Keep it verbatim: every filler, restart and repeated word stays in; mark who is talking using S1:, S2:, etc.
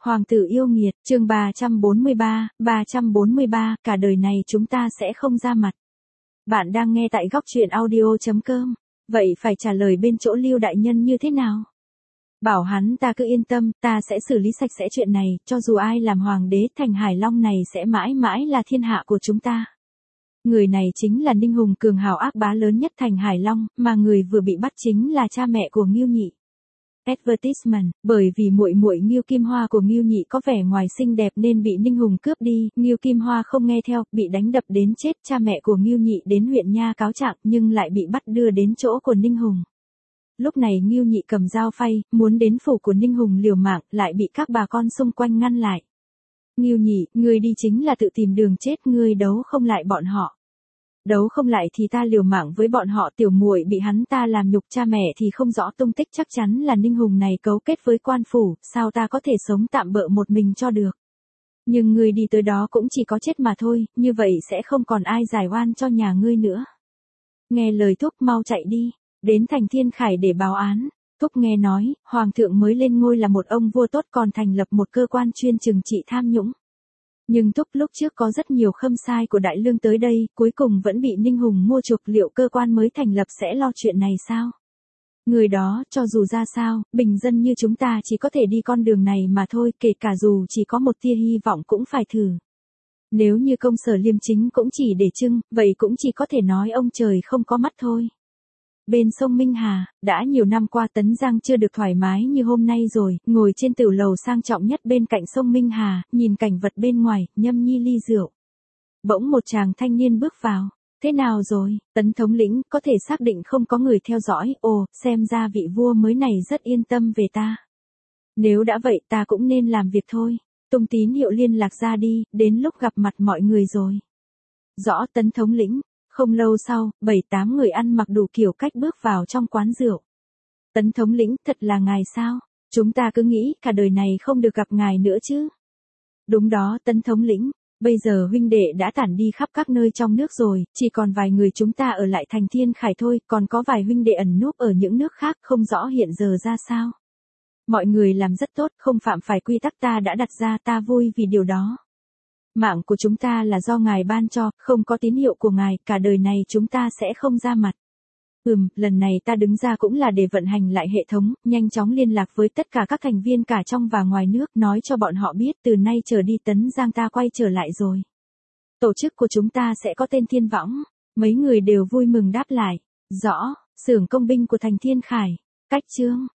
S1: Hoàng tử yêu nghiệt, chương ba trăm bốn mươi ba, ba trăm bốn mươi ba, cả đời này chúng ta sẽ không ra mặt. Bạn đang nghe tại góc truyện audio chấm com, vậy phải trả lời bên chỗ Lưu đại nhân như thế nào? Bảo hắn ta cứ yên tâm, ta sẽ xử lý sạch sẽ chuyện này, cho dù ai làm hoàng đế, thành Hải Long này sẽ mãi mãi là thiên hạ của chúng ta. Người này chính là Ninh Hùng, cường hào ác bá lớn nhất thành Hải Long, mà người vừa bị bắt chính là cha mẹ của Ngưu Nhị. Advertisement, bởi vì muội muội Ngưu Kim Hoa của Ngưu Nhị có vẻ ngoài xinh đẹp nên bị Ninh Hùng cướp đi, Ngưu Kim Hoa không nghe theo, bị đánh đập đến chết, cha mẹ của Ngưu Nhị đến huyện Nha cáo trạng nhưng lại bị bắt đưa đến chỗ của Ninh Hùng. Lúc này Ngưu Nhị cầm dao phay, muốn đến phủ của Ninh Hùng liều mạng, lại bị các bà con xung quanh ngăn lại. Ngưu Nhị, ngươi đi chính là tự tìm đường chết, ngươi đấu không lại bọn họ. Đấu không lại thì ta liều mạng với bọn họ, tiểu muội bị hắn ta làm nhục, cha mẹ thì không rõ tung tích, chắc chắn là Ninh Hùng này cấu kết với quan phủ, sao ta có thể sống tạm bợ một mình cho được. Nhưng ngươi đi tới đó cũng chỉ có chết mà thôi, như vậy sẽ không còn ai giải oan cho nhà ngươi nữa. Nghe lời thúc, mau chạy đi, đến thành Thiên Khải để báo án. Thúc nghe nói, hoàng thượng mới lên ngôi là một ông vua tốt, còn thành lập một cơ quan chuyên trừng trị tham nhũng. Nhưng Thúc lúc trước có rất nhiều khâm sai của Đại Lương tới đây, cuối cùng vẫn bị Ninh Hùng mua chuộc, liệu cơ quan mới thành lập sẽ lo chuyện này sao? Người đó, cho dù ra sao, bình dân như chúng ta chỉ có thể đi con đường này mà thôi, kể cả dù chỉ có một tia hy vọng cũng phải thử. Nếu như công sở liêm chính cũng chỉ để trưng, vậy cũng chỉ có thể nói ông trời không có mắt thôi. Bên sông Minh Hà, đã nhiều năm qua Tấn Giang chưa được thoải mái như hôm nay rồi, ngồi trên tửu lầu sang trọng nhất bên cạnh sông Minh Hà, nhìn cảnh vật bên ngoài, nhâm nhi ly rượu. Bỗng một chàng thanh niên bước vào. Thế nào rồi, Tấn thống lĩnh, có thể xác định không có người theo dõi, ồ, xem ra vị vua mới này rất yên tâm về ta. Nếu đã vậy ta cũng nên làm việc thôi. Tung tín hiệu liên lạc ra đi, đến lúc gặp mặt mọi người rồi. Rõ, Tấn thống lĩnh. Không lâu sau, bảy tám người ăn mặc đủ kiểu cách bước vào trong quán rượu. Tấn thống lĩnh, thật là ngài sao? Chúng ta cứ nghĩ cả đời này không được gặp ngài nữa chứ. Đúng đó, Tấn thống lĩnh. Bây giờ huynh đệ đã tản đi khắp các nơi trong nước rồi, chỉ còn vài người chúng ta ở lại thành Thiên Khải thôi, còn có vài huynh đệ ẩn núp ở những nước khác, không rõ hiện giờ ra sao. Mọi người làm rất tốt, không phạm phải quy tắc ta đã đặt ra, ta vui vì điều đó. Mạng của chúng ta là do ngài ban cho, không có tín hiệu của ngài, cả đời này chúng ta sẽ không ra mặt. Ừm, lần này ta đứng ra cũng là để vận hành lại hệ thống, nhanh chóng liên lạc với tất cả các thành viên cả trong và ngoài nước, nói cho bọn họ biết từ nay trở đi Tấn Giang ta quay trở lại rồi. Tổ chức của chúng ta sẽ có tên Thiên Võng. Mấy người đều vui mừng đáp lại. Rõ, xưởng công binh của thành Thiên Khải. Cách chương.